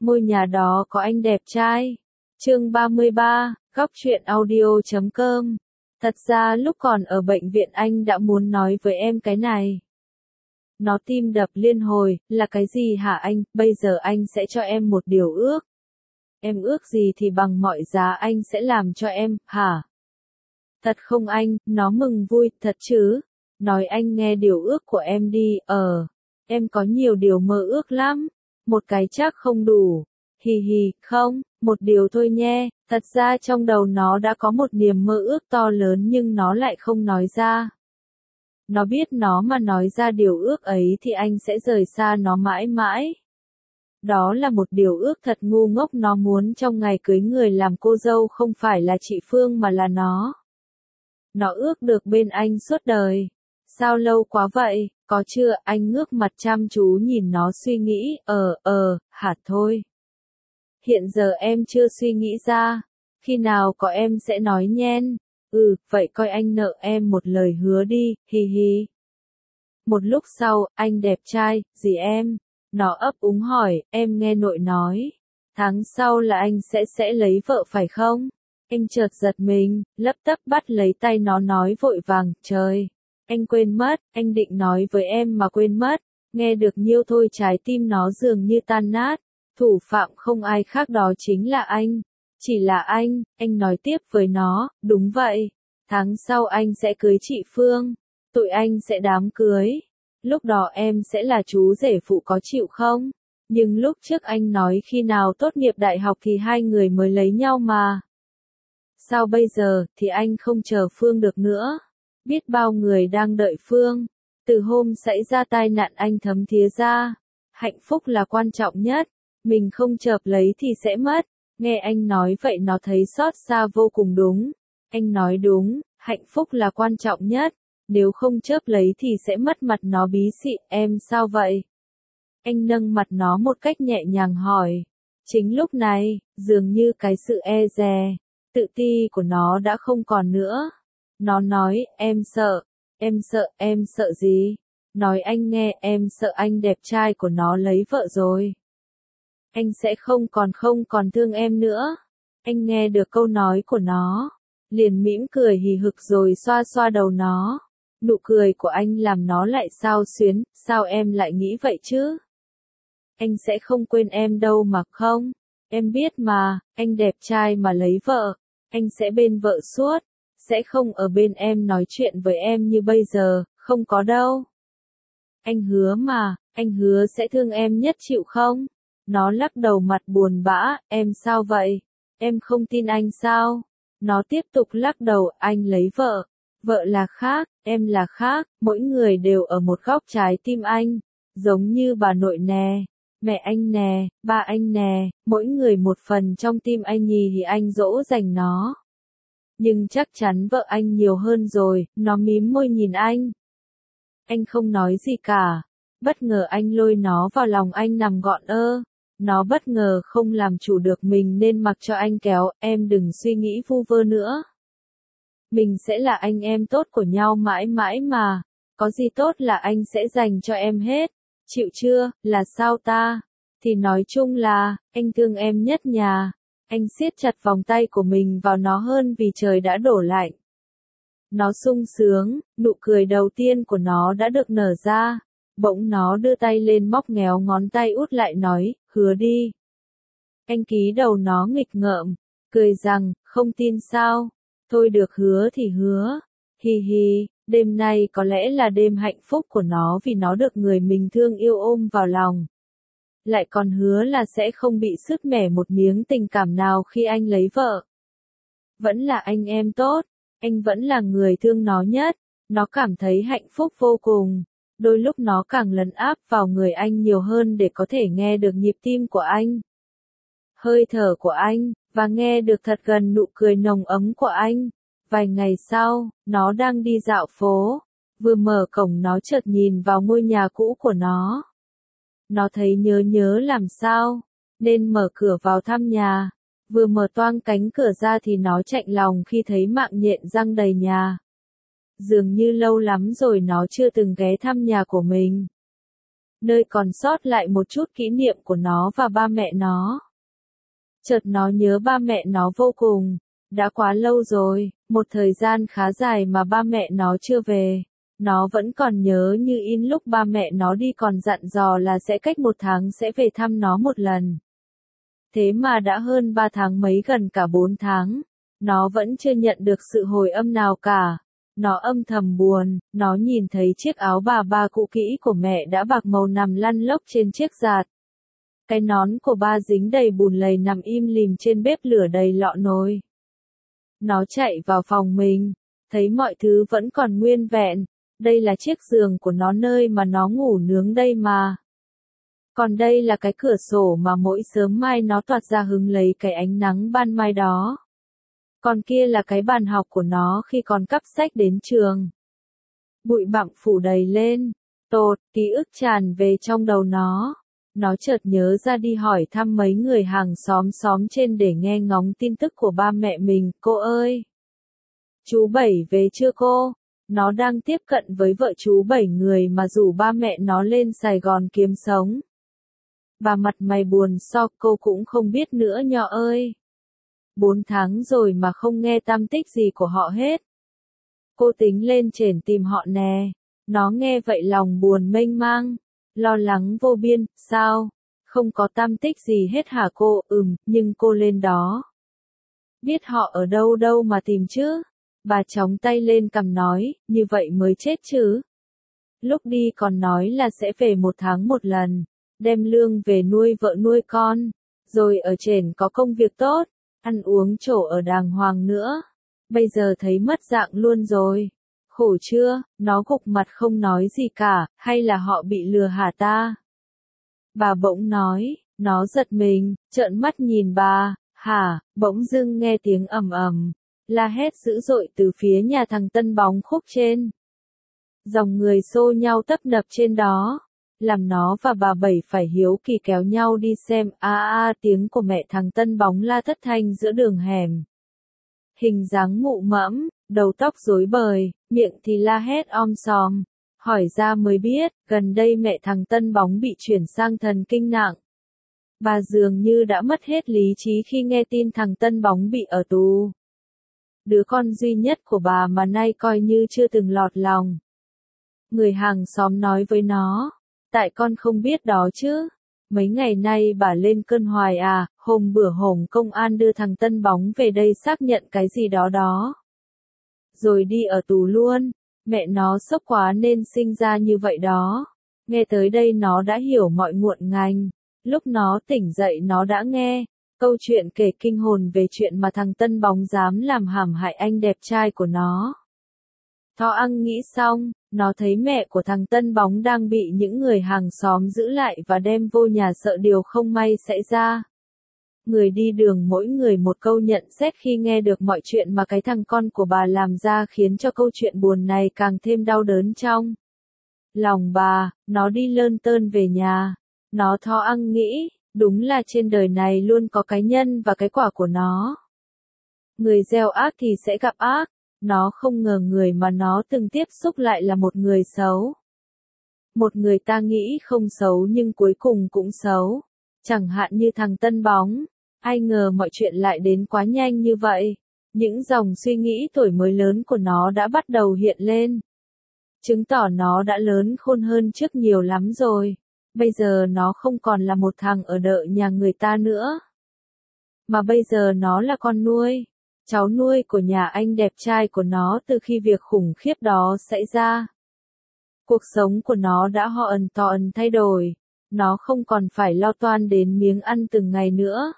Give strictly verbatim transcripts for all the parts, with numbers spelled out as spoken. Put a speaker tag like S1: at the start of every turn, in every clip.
S1: ngôi nhà đó có anh đẹp trai. Chương ba mươi ba, góc truyện audio chấm com. Thật ra lúc còn ở bệnh viện anh đã muốn nói với em cái này. Nó tim đập liên hồi, là cái gì hả anh, bây giờ anh sẽ cho em một điều ước. Em ước gì thì bằng mọi giá anh sẽ làm cho em, hả? Thật không anh, nó mừng vui, thật chứ? Nói anh nghe điều ước của em đi, ờ. Em có nhiều điều mơ ước lắm. Một cái chắc không đủ. Hì hì, không, một điều thôi nhé. Thật ra trong đầu nó đã có một niềm mơ ước to lớn nhưng nó lại không nói ra. Nó biết nó mà nói ra điều ước ấy thì anh sẽ rời xa nó mãi mãi. Đó là một điều ước thật ngu ngốc, nó muốn trong ngày cưới người làm cô dâu không phải là chị Phương mà là nó. Nó ước được bên anh suốt đời. Sao lâu quá vậy, có chưa? Anh ngước mặt chăm chú nhìn nó suy nghĩ, ờ, ờ, hả thôi. Hiện giờ em chưa suy nghĩ ra. Khi nào có em sẽ nói nhen. Ừ, vậy coi anh nợ em một lời hứa đi, hi hi. Một lúc sau, anh đẹp trai, gì em? Nó ấp úng hỏi, em nghe nội nói. Tháng sau là anh sẽ sẽ lấy vợ phải không? Anh chợt giật mình, lấp tấp bắt lấy tay nó nói vội vàng, trời. Anh quên mất, anh định nói với em mà quên mất. Nghe được nhiêu thôi trái tim nó dường như tan nát. Thủ phạm không ai khác đó chính là anh. Chỉ là anh, anh nói tiếp với nó, đúng vậy. Tháng sau anh sẽ cưới chị Phương. Tụi anh sẽ đám cưới. Lúc đó em sẽ là chú rể phụ, có chịu không? Nhưng lúc trước anh nói khi nào tốt nghiệp đại học thì hai người mới lấy nhau mà. Sao bây giờ thì anh không chờ Phương được nữa? Biết bao người đang đợi Phương. Từ hôm xảy ra tai nạn anh thấm thía ra. Hạnh phúc là quan trọng nhất. Mình không chợp lấy thì sẽ mất. Nghe anh nói vậy nó thấy xót xa vô cùng đúng. Anh nói đúng, hạnh phúc là quan trọng nhất. Nếu không chớp lấy thì sẽ mất mặt, nó bí xị, em sao vậy? Anh nâng mặt nó một cách nhẹ nhàng hỏi. Chính lúc này, dường như cái sự e dè, tự ti của nó đã không còn nữa. Nó nói, em sợ, em sợ, em sợ gì? Nói anh nghe, em sợ anh đẹp trai của nó lấy vợ rồi. Anh sẽ không còn không còn thương em nữa. Anh nghe được câu nói của nó, liền mỉm cười hì hực rồi xoa xoa đầu nó. Nụ cười của anh làm nó lại xao xuyến, sao em lại nghĩ vậy chứ? Anh sẽ không quên em đâu mà không? Em biết mà, anh đẹp trai mà lấy vợ, anh sẽ bên vợ suốt, sẽ không ở bên em nói chuyện với em như bây giờ, không có đâu. Anh hứa mà, anh hứa sẽ thương em nhất, chịu không? Nó lắc đầu mặt buồn bã, em sao vậy? Em không tin anh sao? Nó tiếp tục lắc đầu, anh lấy vợ. Vợ là khác, em là khác, mỗi người đều ở một góc trái tim anh. Giống như bà nội nè, mẹ anh nè, ba anh nè, mỗi người một phần trong tim anh nhì thì anh dỗ dành nó. Nhưng chắc chắn vợ anh nhiều hơn rồi, nó mím môi nhìn anh. Anh không nói gì cả. Bất ngờ anh lôi nó vào lòng anh nằm gọn ơ. Nó bất ngờ không làm chủ được mình nên mặc cho anh kéo, em đừng suy nghĩ vu vơ nữa. Mình sẽ là anh em tốt của nhau mãi mãi mà. Có gì tốt là anh sẽ dành cho em hết. Chịu chưa, là sao ta? Thì nói chung là, anh thương em nhất nhà. Anh siết chặt vòng tay của mình vào nó hơn vì trời đã đổ lạnh. Nó sung sướng, nụ cười đầu tiên của nó đã được nở ra. Bỗng nó đưa tay lên móc ngéo ngón tay út lại nói, hứa đi. Anh ký đầu nó nghịch ngợm, cười rằng, không tin sao? Thôi được, hứa thì hứa. Hi hi, đêm nay có lẽ là đêm hạnh phúc của nó vì nó được người mình thương yêu ôm vào lòng. Lại còn hứa là sẽ không bị sứt mẻ một miếng tình cảm nào khi anh lấy vợ. Vẫn là anh em tốt, anh vẫn là người thương nó nhất, nó cảm thấy hạnh phúc vô cùng. Đôi lúc nó càng lấn áp vào người anh nhiều hơn để có thể nghe được nhịp tim của anh, hơi thở của anh, và nghe được thật gần nụ cười nồng ấm của anh. Vài ngày sau, nó đang đi dạo phố, vừa mở cổng nó chợt nhìn vào ngôi nhà cũ của nó. Nó thấy nhớ nhớ làm sao, nên mở cửa vào thăm nhà. Vừa mở toang cánh cửa ra thì nó chạnh lòng khi thấy mạng nhện răng đầy nhà. Dường như lâu lắm rồi nó chưa từng ghé thăm nhà của mình. nơi còn sót lại một chút kỷ niệm của nó và ba mẹ nó. Chợt nó nhớ ba mẹ nó vô cùng, đã quá lâu rồi, một thời gian khá dài mà ba mẹ nó chưa về. Nó vẫn còn nhớ như in lúc ba mẹ nó đi còn dặn dò là sẽ cách một tháng sẽ về thăm nó một lần. Thế mà đã hơn ba tháng mấy gần cả bốn tháng, nó vẫn chưa nhận được sự hồi âm nào cả. Nó âm thầm buồn, nó nhìn thấy chiếc áo bà ba cũ kỹ của mẹ đã bạc màu nằm lăn lóc trên chiếc giạt. Cái nón của ba dính đầy bùn lầy nằm im lìm trên bếp lửa đầy lọ nồi. Nó chạy vào phòng mình, thấy mọi thứ vẫn còn nguyên vẹn. Đây là chiếc giường của nó nơi mà nó ngủ nướng đây mà. Còn đây là cái cửa sổ mà mỗi sớm mai nó toát ra hứng lấy cái ánh nắng ban mai đó. Còn kia là cái bàn học của nó khi còn cắp sách đến trường. Bụi bặm phủ đầy lên, tột, ký ức tràn về trong đầu nó. Nó chợt nhớ ra đi hỏi thăm mấy người hàng xóm xóm trên để nghe ngóng tin tức của ba mẹ mình. Cô ơi! Chú Bảy về chưa cô? Nó đang tiếp cận với vợ chú Bảy người mà rủ ba mẹ nó lên Sài Gòn kiếm sống. Bà mặt mày buồn so, cô cũng không biết nữa nhỏ ơi. Bốn tháng rồi mà không nghe tăm tích gì của họ hết. Cô tính lên trển tìm họ nè. Nó nghe vậy lòng buồn mênh mang, lo lắng vô biên. Sao? Không có tăm tích gì hết hả cô? Ừm, nhưng cô lên đó. Biết họ ở đâu đâu mà tìm chứ? Bà chóng tay lên cằm nói, như vậy mới chết chứ. Lúc đi còn nói là sẽ về một tháng một lần, đem lương về nuôi vợ nuôi con, rồi ở trển có công việc tốt, ăn uống chỗ ở đàng hoàng nữa. Bây giờ thấy mất dạng luôn rồi. Khổ chưa? Nó gục mặt không nói gì cả, hay là họ bị lừa hả ta? Bà bỗng nói, nó giật mình, trợn mắt nhìn bà, hả? Bỗng dưng nghe tiếng ầm ầm, la hét dữ dội từ phía nhà thằng Tân Bóng khúc trên. Dòng người xô nhau tấp nập trên đó, làm nó và bà Bảy phải hiếu kỳ kéo nhau đi xem. A a à, tiếng của mẹ thằng Tân Bóng la thất thanh giữa đường hẻm. Hình dáng mụ mẫm, đầu tóc rối bời, miệng thì la hét om sòm. Hỏi ra mới biết, gần đây mẹ thằng Tân Bóng bị chuyển sang thần kinh nặng. Bà dường như đã mất hết lý trí khi nghe tin thằng Tân Bóng bị ở tù. Đứa con duy nhất của bà mà nay coi như chưa từng lọt lòng. Người hàng xóm nói với nó, tại con không biết đó chứ. Mấy ngày nay bà lên cơn hoài à, hôm bữa hổm công an đưa thằng Tân Bóng về đây xác nhận cái gì đó đó. Rồi đi ở tù luôn, mẹ nó sốc quá nên sinh ra như vậy đó. Nghe tới đây nó đã hiểu mọi muộn ngành. Lúc nó tỉnh dậy nó đã nghe câu chuyện kể kinh hồn về chuyện mà thằng Tân Bóng dám làm hãm hại anh đẹp trai của nó. Thó ăn nghĩ xong, nó thấy mẹ của thằng Tân Bóng đang bị những người hàng xóm giữ lại và đem vô nhà sợ điều không may xảy ra. Người đi đường mỗi người một câu nhận xét khi nghe được mọi chuyện mà cái thằng con của bà làm ra khiến cho câu chuyện buồn này càng thêm đau đớn trong lòng bà. Nó đi lơn tơn về nhà. Nó thó ăn nghĩ, đúng là trên đời này luôn có cái nhân và cái quả của nó. Người gieo ác thì sẽ gặp ác. Nó không ngờ người mà nó từng tiếp xúc lại là một người xấu. Một người ta nghĩ không xấu nhưng cuối cùng cũng xấu. Chẳng hạn như thằng Tân Bóng. Ai ngờ mọi chuyện lại đến quá nhanh như vậy. Những dòng suy nghĩ tuổi mới lớn của nó đã bắt đầu hiện lên. Chứng tỏ nó đã lớn khôn hơn trước nhiều lắm rồi. Bây giờ nó không còn là một thằng ở đợ nhà người ta nữa. Mà bây giờ nó là con nuôi. Cháu nuôi của nhà anh đẹp trai của nó từ khi việc khủng khiếp đó xảy ra. Cuộc sống của nó đã ho ẩn to ẩn thay đổi. Nó không còn phải lo toan đến miếng ăn từng ngày nữa.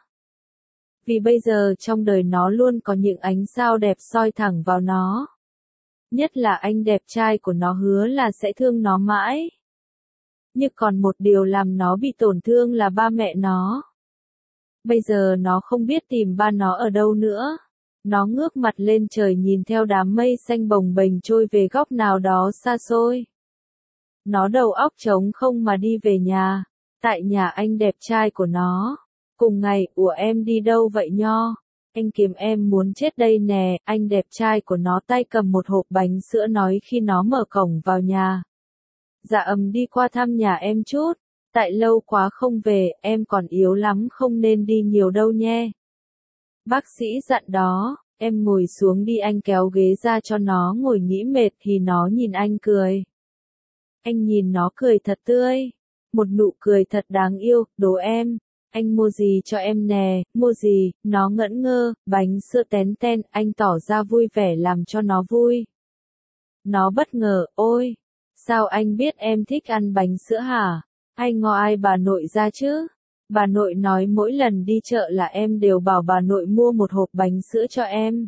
S1: Vì bây giờ trong đời nó luôn có những ánh sao đẹp soi thẳng vào nó. Nhất là anh đẹp trai của nó hứa là sẽ thương nó mãi. Nhưng còn một điều làm nó bị tổn thương là ba mẹ nó. Bây giờ nó không biết tìm ba nó ở đâu nữa. Nó ngước mặt lên trời nhìn theo đám mây xanh bồng bềnh trôi về góc nào đó xa xôi. Nó đầu óc trống không mà đi về nhà. Tại nhà anh đẹp trai của nó. Cùng ngày, ủa em đi đâu vậy nho? Anh kiếm em muốn chết đây nè. Anh đẹp trai của nó tay cầm một hộp bánh sữa nói khi nó mở cổng vào nhà. Dạ ầm đi qua thăm nhà em chút, tại lâu quá không về, em còn yếu lắm không nên đi nhiều đâu nhé. Bác sĩ dặn đó, em ngồi xuống đi, anh kéo ghế ra cho nó ngồi nghĩ mệt thì nó nhìn anh cười. Anh nhìn nó cười thật tươi, một nụ cười thật đáng yêu, đố em, anh mua gì cho em nè, mua gì, nó ngẩn ngơ, bánh sữa tén ten, anh tỏ ra vui vẻ làm cho nó vui. Nó bất ngờ, ôi, sao anh biết em thích ăn bánh sữa hả? Hay ngò ai bà nội ra chứ? Bà nội nói mỗi lần đi chợ là em đều bảo bà nội mua một hộp bánh sữa cho em.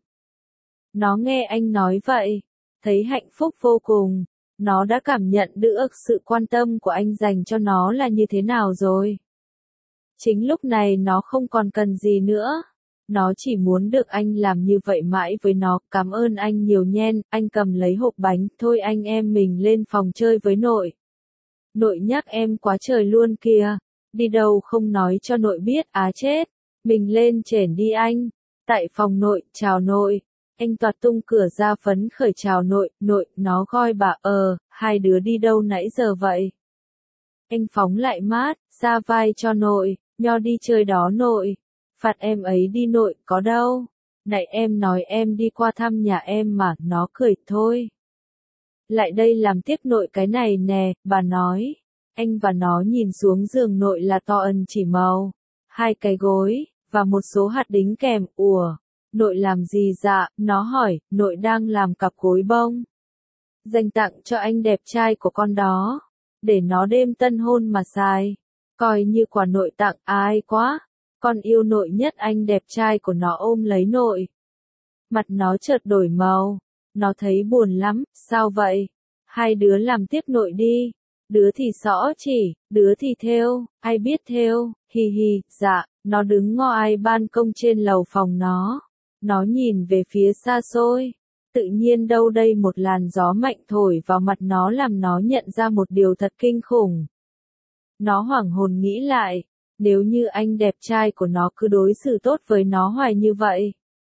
S1: Nó nghe anh nói vậy, thấy hạnh phúc vô cùng. Nó đã cảm nhận được sự quan tâm của anh dành cho nó là như thế nào rồi. Chính lúc này nó không còn cần gì nữa. Nó chỉ muốn được anh làm như vậy mãi với nó. Cảm ơn anh nhiều nhen, anh cầm lấy hộp bánh. Thôi anh em mình lên phòng chơi với nội. Nội nhắc em quá trời luôn kìa. Đi đâu không nói cho nội biết, á chết. Mình lên trển đi anh. Tại phòng nội, chào nội. Anh toạt tung cửa ra phấn khởi chào nội, nội, nó gọi bà, ờ, hai đứa đi đâu nãy giờ vậy? Anh phóng lại mát, ra vai cho nội, nho đi chơi đó nội. Phạt em ấy đi nội, có đâu. Nãy em nói em đi qua thăm nhà em mà, nó cười thôi. Lại đây làm tiếp nội cái này nè, bà nói. Anh và nó nhìn xuống giường nội là to ân chỉ màu, hai cái gối, và một số hạt đính kèm, ùa. Nội làm gì dạ, nó hỏi, nội đang làm cặp gối bông. Dành tặng cho anh đẹp trai của con đó. Để nó đêm tân hôn mà xài. Coi như quà nội tặng, ai quá. Con yêu nội nhất, anh đẹp trai của nó ôm lấy nội. Mặt nó chợt đổi màu. Nó thấy buồn lắm, sao vậy? Hai đứa làm tiếp nội đi. Đứa thì xõ chỉ, đứa thì thêu, ai biết thêu, hi hi, dạ, nó đứng ngó ai ban công trên lầu phòng nó. Nó nhìn về phía xa xôi. Tự nhiên đâu đây một làn gió mạnh thổi vào mặt nó làm nó nhận ra một điều thật kinh khủng. Nó hoảng hồn nghĩ lại, nếu như anh đẹp trai của nó cứ đối xử tốt với nó hoài như vậy,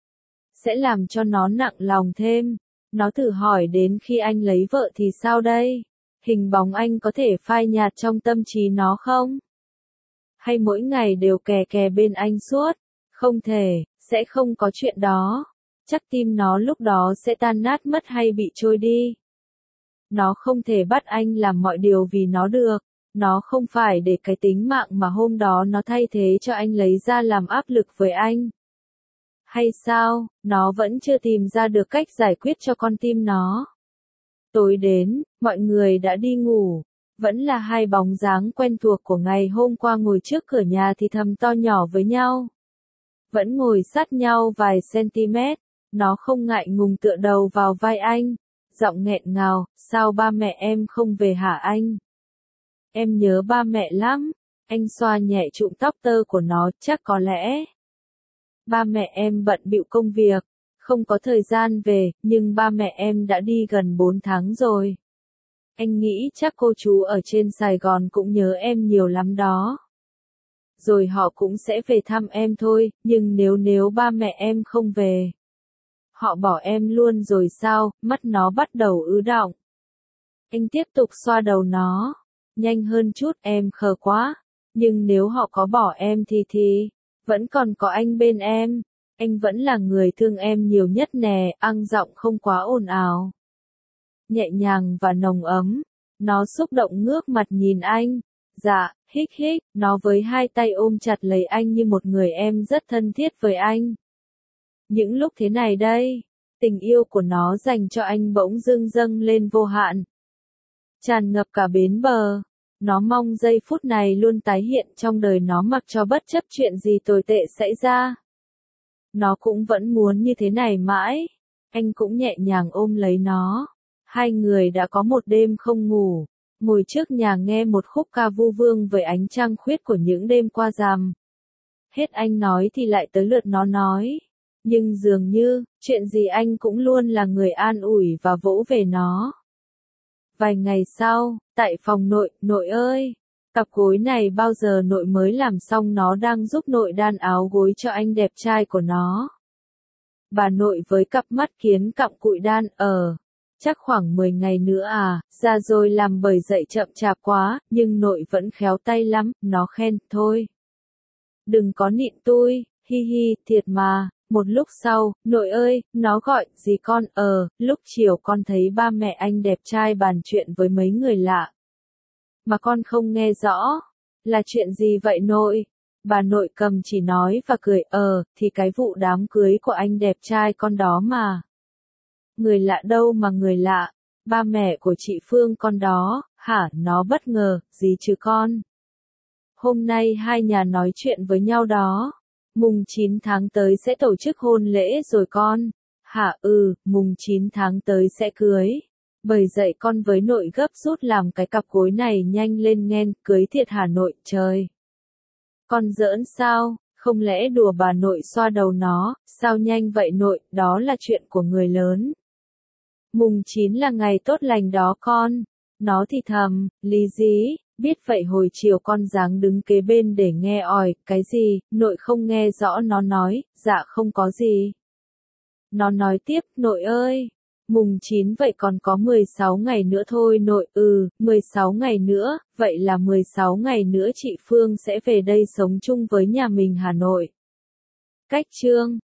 S1: sẽ làm cho nó nặng lòng thêm. Nó thử hỏi đến khi anh lấy vợ thì sao đây? Hình bóng anh có thể phai nhạt trong tâm trí nó không? Hay mỗi ngày đều kè kè bên anh suốt? Không thể, sẽ không có chuyện đó. Chắc tim nó lúc đó sẽ tan nát mất hay bị trôi đi. Nó không thể bắt anh làm mọi điều vì nó được. Nó không phải để cái tính mạng mà hôm đó nó thay thế cho anh lấy ra làm áp lực với anh. Hay sao, nó vẫn chưa tìm ra được cách giải quyết cho con tim nó. Tối đến, mọi người đã đi ngủ. Vẫn là hai bóng dáng quen thuộc của ngày hôm qua ngồi trước cửa nhà thì thầm to nhỏ với nhau. Vẫn ngồi sát nhau vài cm. Nó không ngại ngùng tựa đầu vào vai anh. Giọng nghẹn ngào, sao ba mẹ em không về hả anh? Em nhớ ba mẹ lắm. Anh xoa nhẹ trụm tóc tơ của nó, chắc có lẽ. Ba mẹ em bận bịu công việc, không có thời gian về, nhưng ba mẹ em đã đi gần bốn tháng rồi. Anh nghĩ chắc cô chú ở trên Sài Gòn cũng nhớ em nhiều lắm đó. Rồi họ cũng sẽ về thăm em thôi, nhưng nếu nếu ba mẹ em không về, họ bỏ em luôn rồi sao? Mắt nó bắt đầu ứ đọng. Anh tiếp tục xoa đầu nó. Nhanh hơn chút, em khờ quá. Nhưng nếu họ có bỏ em thì thì, vẫn còn có anh bên em. Anh vẫn là người thương em nhiều nhất nè, ăn giọng không quá ồn ào. Nhẹ nhàng và nồng ấm. Nó xúc động ngước mặt nhìn anh. Dạ, hích hích, nó với hai tay ôm chặt lấy anh như một người em rất thân thiết với anh. Những lúc thế này đây, tình yêu của nó dành cho anh bỗng dưng dâng lên vô hạn. Tràn ngập cả bến bờ. Nó mong giây phút này luôn tái hiện trong đời nó mặc cho bất chấp chuyện gì tồi tệ xảy ra. Nó cũng vẫn muốn như thế này mãi. Anh cũng nhẹ nhàng ôm lấy nó. Hai người đã có một đêm không ngủ. Ngồi trước nhà nghe một khúc ca vu vương với ánh trăng khuyết của những đêm qua rằm. Hết anh nói thì lại tới lượt nó nói. Nhưng dường như, chuyện gì anh cũng luôn là người an ủi và vỗ về nó. Vài ngày sau, tại phòng nội, nội ơi, cặp gối này bao giờ nội mới làm xong, nó đang giúp nội đan áo gối cho anh đẹp trai của nó. Bà nội với cặp mắt kiến cặm cụi đan, ở, Chắc khoảng mười ngày nữa à, ra rồi làm bởi dậy chậm chạp quá, nhưng nội vẫn khéo tay lắm, nó khen, thôi. Đừng có nịnh tui, hi hi, thiệt mà. Một lúc sau, nội ơi, nó gọi, gì con, ờ, lúc chiều con thấy ba mẹ anh đẹp trai bàn chuyện với mấy người lạ. Mà con không nghe rõ, là chuyện gì vậy nội? Bà nội cầm chỉ nói và cười, ờ, thì cái vụ đám cưới của anh đẹp trai con đó mà. Người lạ đâu mà người lạ, ba mẹ của chị Phương con đó, hả, nó bất ngờ, gì chứ con? Hôm nay hai nhà nói chuyện với nhau đó. Mùng chín tháng tới sẽ tổ chức hôn lễ rồi con. Hả ừ, mùng chín tháng tới sẽ cưới. Bởi dậy con với nội gấp rút làm cái cặp gối này nhanh lên nghen, cưới thiệt hả nội, trời. Con giỡn sao, không lẽ đùa bà nội xoa đầu nó, sao nhanh vậy nội, đó là chuyện của người lớn. Mùng chín là ngày tốt lành đó con. Nó thì thầm, lý dí, biết vậy hồi chiều con dáng đứng kế bên để nghe ỏi, cái gì, nội không nghe rõ nó nói, dạ không có gì. Nó nói tiếp, nội ơi, mùng chín vậy còn có mười sáu ngày nữa thôi nội, ừ, mười sáu ngày nữa, vậy là mười sáu ngày nữa chị Phương sẽ về đây sống chung với nhà mình Hà Nội. Cách chương